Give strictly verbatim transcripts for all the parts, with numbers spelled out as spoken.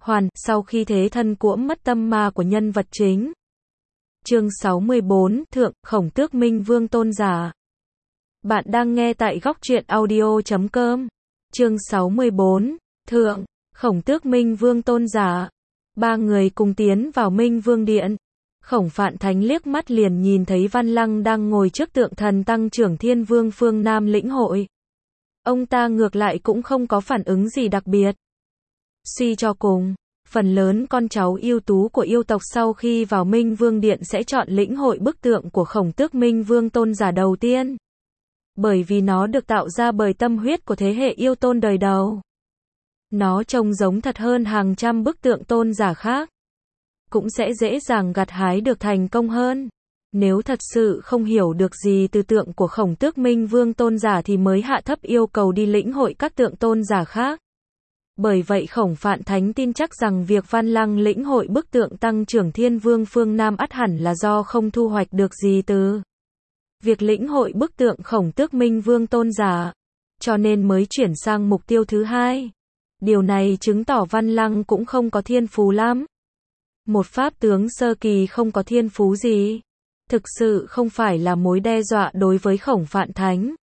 Hoàn, sau khi thế thân cuỗm mất tâm ma của nhân vật chính. Chương sáu mươi bốn, Thượng, Khổng Tước Minh Vương Tôn Giả. Bạn đang nghe tại góc truyện audio chấm com. Chương sáu mươi bốn, Thượng, Khổng Tước Minh Vương Tôn Giả. Ba người cùng tiến vào Minh Vương Điện. Khổng Phạn Thánh liếc mắt liền nhìn thấy Văn Lăng đang ngồi trước tượng thần tăng trưởng Thiên Vương phương Nam lĩnh hội. Ông ta ngược lại cũng không có phản ứng gì đặc biệt. Suy cho cùng, phần lớn con cháu ưu tú của yêu tộc sau khi vào Minh Vương Điện sẽ chọn lĩnh hội bức tượng của Khổng Tước Minh Vương Tôn Giả đầu tiên. Bởi vì nó được tạo ra bởi tâm huyết của thế hệ yêu tôn đời đầu. Nó trông giống thật hơn hàng trăm bức tượng tôn giả khác. Cũng sẽ dễ dàng gặt hái được thành công hơn. Nếu thật sự không hiểu được gì từ tượng của Khổng Tước Minh Vương Tôn Giả thì mới hạ thấp yêu cầu đi lĩnh hội các tượng tôn giả khác. Bởi vậy Khổng Phạn Thánh tin chắc rằng việc Văn Lăng lĩnh hội bức tượng tăng trưởng Thiên Vương phương Nam ắt hẳn là do không thu hoạch được gì từ việc lĩnh hội bức tượng Khổng Tước Minh Vương Tôn Giả, cho nên mới chuyển sang mục tiêu thứ hai. Điều này chứng tỏ Văn Lăng cũng không có thiên phú lắm. Một pháp tướng sơ kỳ không có thiên phú gì, thực sự không phải là mối đe dọa đối với Khổng Phạn Thánh.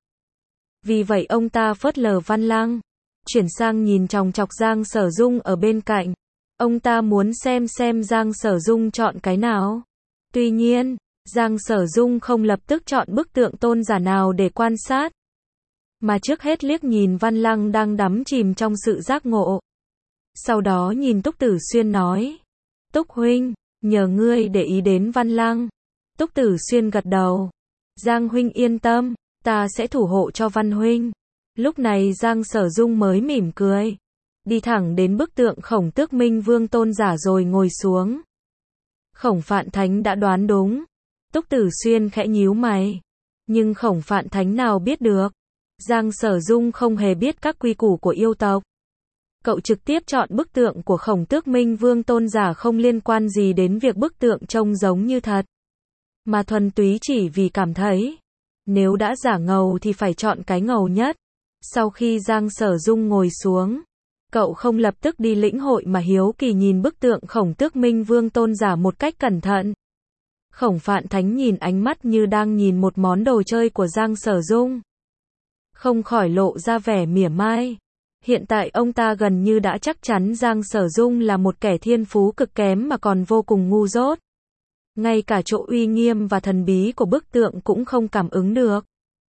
Vì vậy ông ta phớt lờ Văn Lăng, chuyển sang nhìn chòng chọc Giang Sở Dung ở bên cạnh. Ông ta muốn xem xem Giang Sở Dung chọn cái nào. Tuy nhiên, Giang Sở Dung không lập tức chọn bức tượng tôn giả nào để quan sát, mà trước hết liếc nhìn Văn Lăng đang đắm chìm trong sự giác ngộ. Sau đó nhìn Túc Tử Xuyên nói: Túc huynh, nhờ ngươi để ý đến Văn Lăng. Túc Tử Xuyên gật đầu. Giang huynh yên tâm, ta sẽ thủ hộ cho Văn huynh. Lúc này Giang Sở Dung mới mỉm cười, đi thẳng đến bức tượng Khổng Tước Minh Vương Tôn Giả rồi ngồi xuống. Khổng Phạn Thánh đã đoán đúng. Túc Tử Xuyên khẽ nhíu mày. Nhưng Khổng Phạn Thánh nào biết được, Giang Sở Dung không hề biết các quy củ của yêu tộc. Cậu trực tiếp chọn bức tượng của Khổng Tước Minh Vương Tôn Giả không liên quan gì đến việc bức tượng trông giống như thật, mà thuần túy chỉ vì cảm thấy, nếu đã giả ngầu thì phải chọn cái ngầu nhất. Sau khi Giang Sở Dung ngồi xuống, cậu không lập tức đi lĩnh hội mà hiếu kỳ nhìn bức tượng Khổng Tước Minh Vương Tôn Giả một cách cẩn thận. Khổng Phạn Thánh nhìn ánh mắt như đang nhìn một món đồ chơi của Giang Sở Dung, không khỏi lộ ra vẻ mỉa mai. Hiện tại ông ta gần như đã chắc chắn Giang Sở Dung là một kẻ thiên phú cực kém mà còn vô cùng ngu dốt. Ngay cả chỗ uy nghiêm và thần bí của bức tượng cũng không cảm ứng được.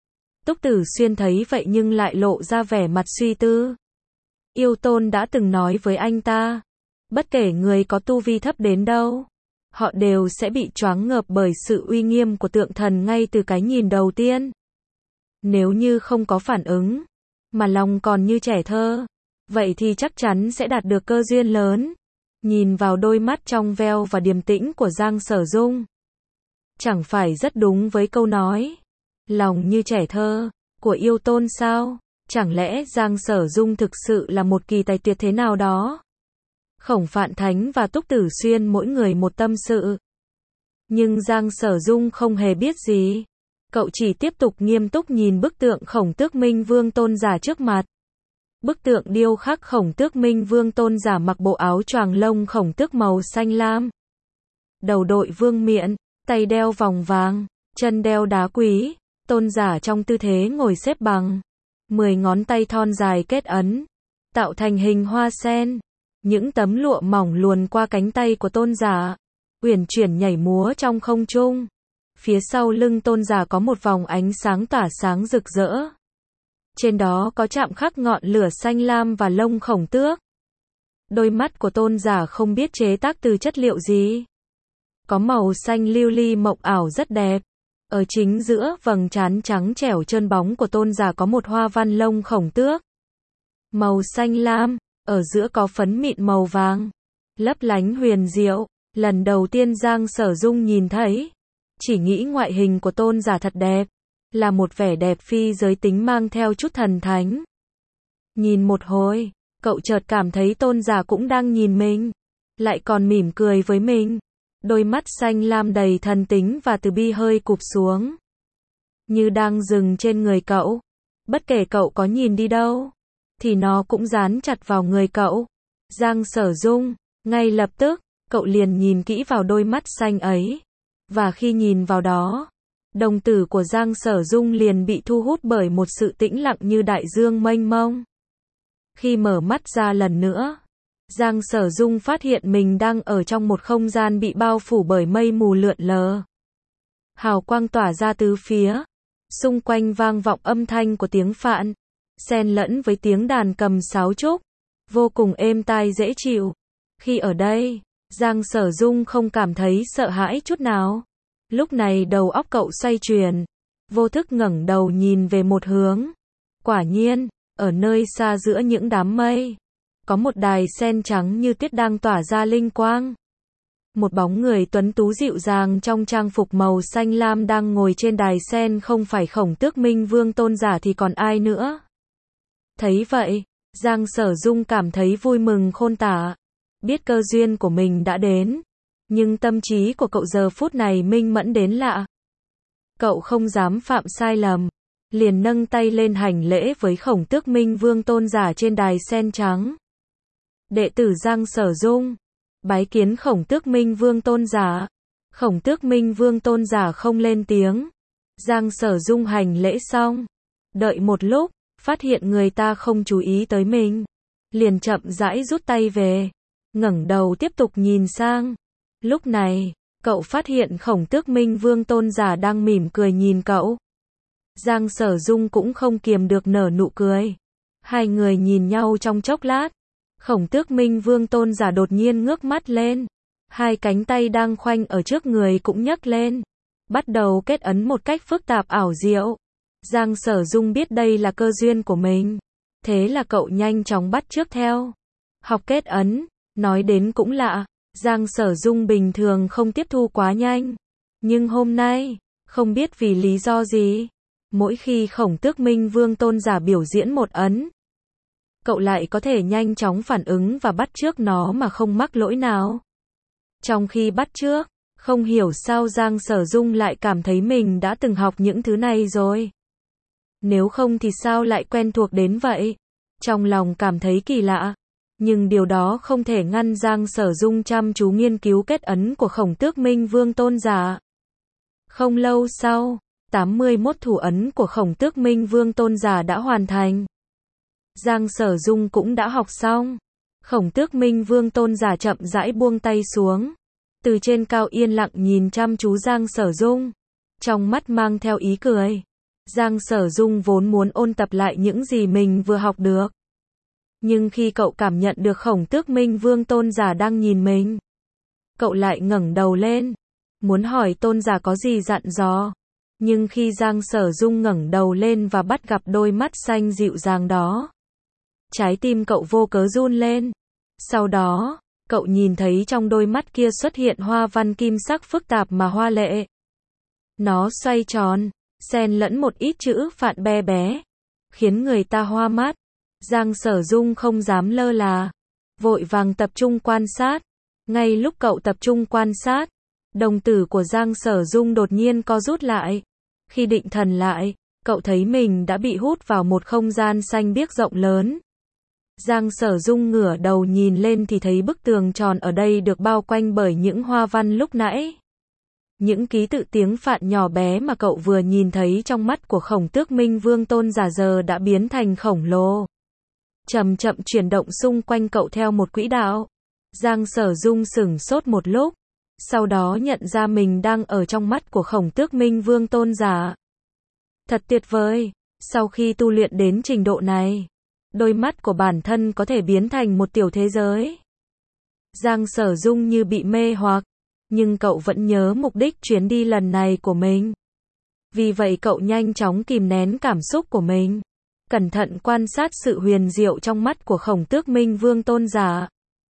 Túc Tử Xuyên thấy vậy nhưng lại lộ ra vẻ mặt suy tư. Yêu tôn đã từng nói với anh ta, bất kể người có tu vi thấp đến đâu, họ đều sẽ bị choáng ngợp bởi sự uy nghiêm của tượng thần ngay từ cái nhìn đầu tiên. Nếu như không có phản ứng, mà lòng còn như trẻ thơ, vậy thì chắc chắn sẽ đạt được cơ duyên lớn. Nhìn vào đôi mắt trong veo và điềm tĩnh của Giang Sở Dung, chẳng phải rất đúng với câu nói lòng như trẻ thơ của yêu tôn sao? Chẳng lẽ Giang Sở Dung thực sự là một kỳ tài tuyệt thế nào đó? Khổng Phạn Thánh và Túc Tử Xuyên mỗi người một tâm sự, nhưng Giang Sở Dung không hề biết gì. Cậu chỉ tiếp tục nghiêm túc nhìn bức tượng Khổng Tước Minh Vương Tôn Giả trước mặt. Bức tượng điêu khắc Khổng Tước Minh Vương Tôn Giả mặc bộ áo choàng lông khổng tước màu xanh lam, đầu đội vương miện, tay đeo vòng vàng, chân đeo đá quý. Tôn giả trong tư thế ngồi xếp bằng, mười ngón tay thon dài kết ấn, tạo thành hình hoa sen. Những tấm lụa mỏng luồn qua cánh tay của tôn giả, uyển chuyển nhảy múa trong không trung. Phía sau lưng tôn giả có một vòng ánh sáng tỏa sáng rực rỡ. Trên đó có chạm khắc ngọn lửa xanh lam và lông khổng tước. Đôi mắt của tôn giả không biết chế tác từ chất liệu gì, có màu xanh lưu ly mộng ảo rất đẹp. Ở chính giữa vầng trán trắng trẻo trơn bóng của tôn giả có một hoa văn lông khổng tước màu xanh lam, ở giữa có phấn mịn màu vàng, lấp lánh huyền diệu. Lần đầu tiên Giang Sở Dung nhìn thấy, chỉ nghĩ ngoại hình của tôn giả thật đẹp, là một vẻ đẹp phi giới tính mang theo chút thần thánh. Nhìn một hồi, cậu chợt cảm thấy tôn giả cũng đang nhìn mình, lại còn mỉm cười với mình. Đôi mắt xanh lam đầy thần tính và từ bi hơi cụp xuống, như đang dừng trên người cậu. Bất kể cậu có nhìn đi đâu, thì nó cũng dán chặt vào người cậu. Giang Sở Dung. Ngay lập tức, cậu liền nhìn kỹ vào đôi mắt xanh ấy. Và khi nhìn vào đó, đồng tử của Giang Sở Dung liền bị thu hút bởi một sự tĩnh lặng như đại dương mênh mông. Khi mở mắt ra lần nữa, Giang Sở Dung phát hiện mình đang ở trong một không gian bị bao phủ bởi mây mù lượn lờ. Hào quang tỏa ra tứ phía. Xung quanh vang vọng âm thanh của tiếng phạn, xen lẫn với tiếng đàn cầm sáo trúc, vô cùng êm tai dễ chịu. Khi ở đây, Giang Sở Dung không cảm thấy sợ hãi chút nào. Lúc này đầu óc cậu xoay chuyển, vô thức ngẩng đầu nhìn về một hướng. Quả nhiên, ở nơi xa giữa những đám mây, có một đài sen trắng như tuyết đang tỏa ra linh quang. Một bóng người tuấn tú dịu dàng trong trang phục màu xanh lam đang ngồi trên đài sen, không phải Khổng Tước Minh Vương Tôn giả thì còn ai nữa. Thấy vậy, Giang Sở Dung cảm thấy vui mừng khôn tả. Biết cơ duyên của mình đã đến, nhưng tâm trí của cậu giờ phút này minh mẫn đến lạ. Cậu không dám phạm sai lầm, liền nâng tay lên hành lễ với Khổng Tước Minh Vương Tôn giả trên đài sen trắng. Đệ tử Giang Sở Dung, bái kiến Khổng Tước Minh Vương Tôn giả. Khổng Tước Minh Vương Tôn giả không lên tiếng. Giang Sở Dung hành lễ xong, đợi một lúc, phát hiện người ta không chú ý tới mình, liền chậm rãi rút tay về, ngẩng đầu tiếp tục nhìn sang. Lúc này, cậu phát hiện Khổng Tước Minh Vương Tôn giả đang mỉm cười nhìn cậu. Giang Sở Dung cũng không kiềm được nở nụ cười. Hai người nhìn nhau trong chốc lát. Khổng Tước Minh Vương Tôn giả đột nhiên ngước mắt lên. Hai cánh tay đang khoanh ở trước người cũng nhấc lên, bắt đầu kết ấn một cách phức tạp ảo diệu. Giang Sở Dung biết đây là cơ duyên của mình, thế là cậu nhanh chóng bắt chước theo. Học kết ấn, nói đến cũng lạ, Giang Sở Dung bình thường không tiếp thu quá nhanh. Nhưng hôm nay, không biết vì lý do gì, mỗi khi Khổng Tước Minh Vương Tôn giả biểu diễn một ấn, cậu lại có thể nhanh chóng phản ứng và bắt chước nó mà không mắc lỗi nào. Trong khi bắt chước, không hiểu sao Giang Sở Dung lại cảm thấy mình đã từng học những thứ này rồi. Nếu không thì sao lại quen thuộc đến vậy? Trong lòng cảm thấy kỳ lạ. Nhưng điều đó không thể ngăn Giang Sở Dung chăm chú nghiên cứu kết ấn của Khổng Tước Minh Vương Tôn giả. Không lâu sau, tám mươi mốt thủ ấn của Khổng Tước Minh Vương Tôn giả đã hoàn thành. Giang Sở Dung cũng đã học xong. Khổng Tước Minh Vương Tôn giả chậm rãi buông tay xuống, từ trên cao yên lặng nhìn chăm chú Giang Sở Dung, trong mắt mang theo ý cười. Giang Sở Dung vốn muốn ôn tập lại những gì mình vừa học được. Nhưng khi cậu cảm nhận được Khổng Tước Minh Vương Tôn giả đang nhìn mình, cậu lại ngẩng đầu lên, muốn hỏi Tôn giả có gì dặn dò. Nhưng khi Giang Sở Dung ngẩng đầu lên và bắt gặp đôi mắt xanh dịu dàng đó, trái tim cậu vô cớ run lên. Sau đó, cậu nhìn thấy trong đôi mắt kia xuất hiện hoa văn kim sắc phức tạp mà hoa lệ. Nó xoay tròn, xen lẫn một ít chữ phạn bé bé, khiến người ta hoa mắt. Giang Sở Dung không dám lơ là, vội vàng tập trung quan sát. Ngay lúc cậu tập trung quan sát, đồng tử của Giang Sở Dung đột nhiên co rút lại. Khi định thần lại, cậu thấy mình đã bị hút vào một không gian xanh biếc rộng lớn. Giang Sở Dung ngửa đầu nhìn lên thì thấy bức tường tròn ở đây được bao quanh bởi những hoa văn lúc nãy. Những ký tự tiếng phạn nhỏ bé mà cậu vừa nhìn thấy trong mắt của Khổng Tước Minh Vương Tôn giả giờ đã biến thành khổng lồ, chậm chậm chuyển động xung quanh cậu theo một quỹ đạo. Giang Sở Dung sửng sốt một lúc, sau đó nhận ra mình đang ở trong mắt của Khổng Tước Minh Vương Tôn giả. Thật tuyệt vời, sau khi tu luyện đến trình độ này, đôi mắt của bản thân có thể biến thành một tiểu thế giới. Giang Sở Dung như bị mê hoặc, nhưng cậu vẫn nhớ mục đích chuyến đi lần này của mình. Vì vậy cậu nhanh chóng kìm nén cảm xúc của mình, cẩn thận quan sát sự huyền diệu trong mắt của Khổng Tước Minh Vương Tôn giả.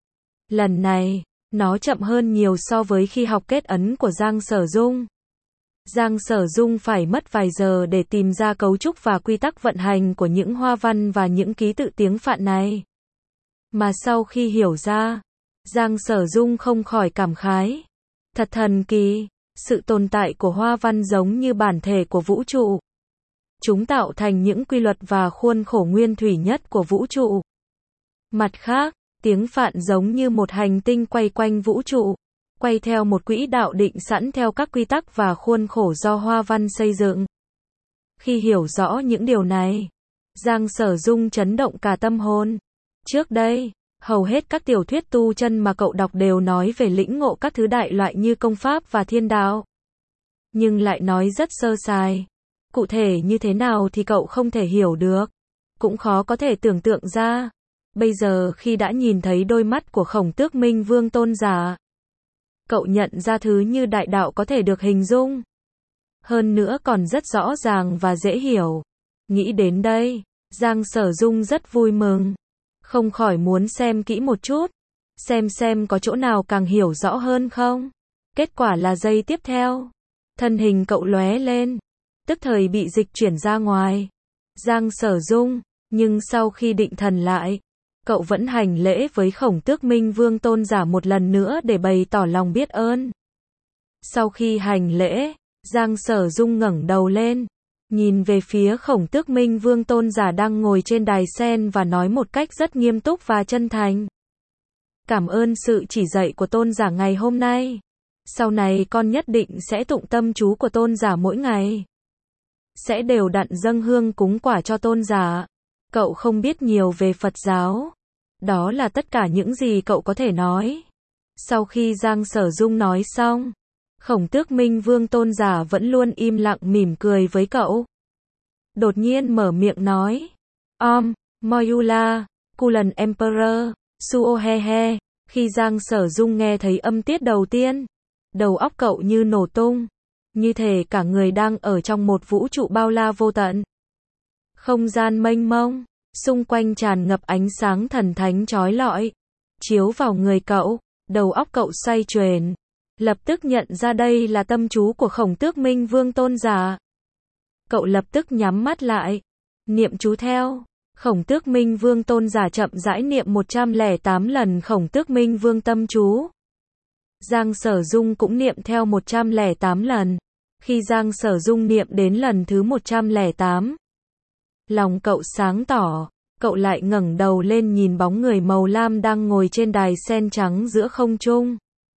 Lần này, nó chậm hơn nhiều so với khi học kết ấn của Giang Sở Dung. Giang Sở Dung phải mất vài giờ để tìm ra cấu trúc và quy tắc vận hành của những hoa văn và những ký tự tiếng phạn này. Mà sau khi hiểu ra, Giang Sở Dung không khỏi cảm khái. Thật thần kỳ, sự tồn tại của hoa văn giống như bản thể của vũ trụ. Chúng tạo thành những quy luật và khuôn khổ nguyên thủy nhất của vũ trụ. Mặt khác, Tiếng phạn giống như một hành tinh quay quanh vũ trụ, quay theo một quỹ đạo định sẵn theo các quy tắc và khuôn khổ do hoa văn xây dựng. Khi hiểu rõ những điều này, Giang Sở Dung chấn động cả tâm hồn. Trước đây, hầu hết các tiểu thuyết tu chân mà cậu đọc đều nói về lĩnh ngộ các thứ đại loại như công pháp và thiên đạo. Nhưng lại nói rất sơ sài. Cụ thể như thế nào thì cậu không thể hiểu được. Cũng khó có thể tưởng tượng ra. Bây giờ khi đã nhìn thấy đôi mắt của Khổng Tước Minh Vương tôn giả, cậu nhận ra thứ như đại đạo có thể được hình dung. Hơn nữa còn rất rõ ràng và dễ hiểu. Nghĩ đến đây, Giang Sở Dung rất vui mừng. Không khỏi muốn xem kỹ một chút. Xem xem có chỗ nào càng hiểu rõ hơn không. Kết quả là giây tiếp theo, thân hình cậu lóe lên, tức thời bị dịch chuyển ra ngoài. Giang Sở Dung, nhưng sau khi định thần lại, cậu vẫn hành lễ với Khổng Tước Minh Vương tôn giả một lần nữa để bày tỏ lòng biết ơn. Sau khi hành lễ, Giang Sở Dung ngẩng đầu lên, nhìn về phía Khổng Tước Minh Vương tôn giả đang ngồi trên đài sen và nói một cách rất nghiêm túc và chân thành. Cảm ơn sự chỉ dạy của tôn giả ngày hôm nay. Sau này con nhất định sẽ tụng tâm chú của tôn giả mỗi ngày. Sẽ đều đặn dâng hương cúng quả cho tôn giả. Cậu không biết nhiều về Phật giáo. Đó là tất cả những gì cậu có thể nói. Sau khi Giang Sở Dung nói xong, Khổng Tước Minh Vương tôn giả vẫn luôn im lặng mỉm cười với cậu. Đột nhiên mở miệng nói. Om, Moyula, Kulan Emperor, Suohehe. Khi Giang Sở Dung nghe thấy âm tiết đầu tiên, đầu óc cậu như nổ tung. Như thể cả người đang ở trong một vũ trụ bao la vô tận. Không gian mênh mông, xung quanh tràn ngập ánh sáng thần thánh chói lọi, chiếu vào người cậu, đầu óc cậu xoay chuyển. Lập tức nhận ra đây là tâm chú của Khổng Tước Minh Vương tôn giả. Cậu lập tức nhắm mắt lại, niệm chú theo. Khổng Tước Minh Vương tôn giả chậm rãi niệm một trăm lẻ tám lần Khổng Tước Minh Vương tâm chú. Giang Sở Dung cũng niệm theo một trăm lẻ tám lần. Khi Giang Sở Dung niệm đến lần thứ một trăm lẻ tám, lòng cậu sáng tỏ, cậu lại ngẩng đầu lên nhìn bóng người màu lam đang ngồi trên đài sen trắng giữa không trung.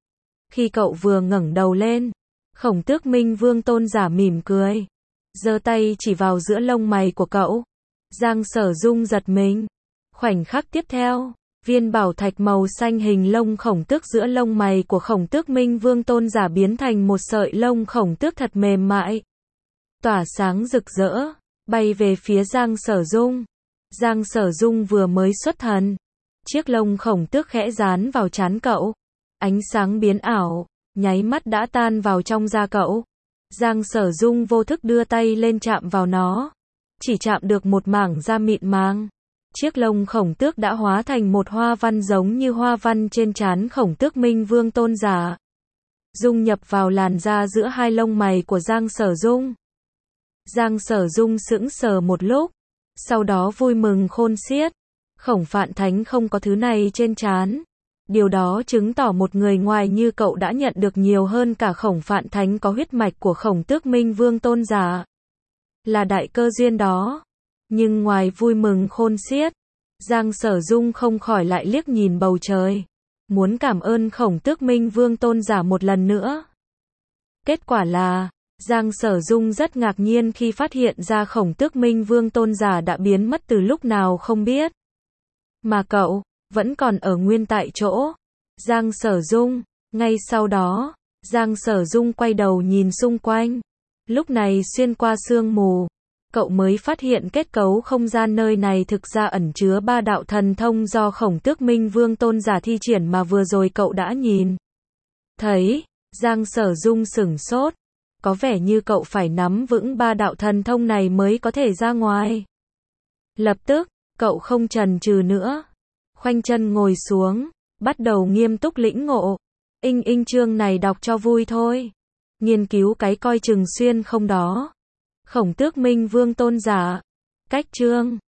Khi cậu vừa ngẩng đầu lên, Khổng Tước Minh Vương tôn giả mỉm cười, giơ tay chỉ vào giữa lông mày của cậu. Giang Sở Dung giật mình. Khoảnh khắc tiếp theo, viên bảo thạch màu xanh hình lông khổng tước giữa lông mày của Khổng Tước Minh Vương tôn giả biến thành một sợi lông khổng tước thật mềm mại, tỏa sáng rực rỡ, bay về phía Giang Sở Dung. Giang Sở Dung vừa mới xuất thần, chiếc lông khổng tước khẽ dán vào trán cậu, ánh sáng biến ảo, nháy mắt đã tan vào trong da cậu. Giang Sở Dung vô thức đưa tay lên chạm vào nó, chỉ chạm được một mảng da mịn màng. Chiếc lông khổng tước đã hóa thành một hoa văn giống như hoa văn trên trán Khổng Tước Minh Vương tôn giả, dung nhập vào làn da giữa hai lông mày của Giang Sở Dung. Giang Sở Dung sững sờ một lúc, sau đó vui mừng khôn xiết. Khổng Phạn Thánh không có thứ này trên trán. Điều đó chứng tỏ một người ngoài như cậu đã nhận được nhiều hơn cả Khổng Phạn Thánh có huyết mạch của Khổng Tước Minh Vương tôn giả. Là đại cơ duyên đó. Nhưng ngoài vui mừng khôn xiết, Giang Sở Dung không khỏi lại liếc nhìn bầu trời, muốn cảm ơn Khổng Tước Minh Vương tôn giả một lần nữa. Kết quả là, Giang Sở Dung rất ngạc nhiên khi phát hiện ra Khổng Tước Minh Vương tôn giả đã biến mất từ lúc nào không biết. Mà cậu, vẫn còn ở nguyên tại chỗ. Giang Sở Dung, ngay sau đó, Giang Sở Dung quay đầu nhìn xung quanh. Lúc này xuyên qua sương mù, cậu mới phát hiện kết cấu không gian nơi này thực ra ẩn chứa ba đạo thần thông do Khổng Tước Minh Vương tôn giả thi triển mà vừa rồi cậu đã nhìn thấy. Giang Sở Dung sửng sốt, có vẻ như cậu phải nắm vững ba đạo thần thông này mới có thể ra ngoài. Lập tức, cậu không chần chừ nữa, khoanh chân ngồi xuống, bắt đầu nghiêm túc lĩnh ngộ. Inh inh chương này đọc cho vui thôi, nghiên cứu cái coi chừng xuyên không đó. Khổng Tước Minh Vương tôn giả. Cách chương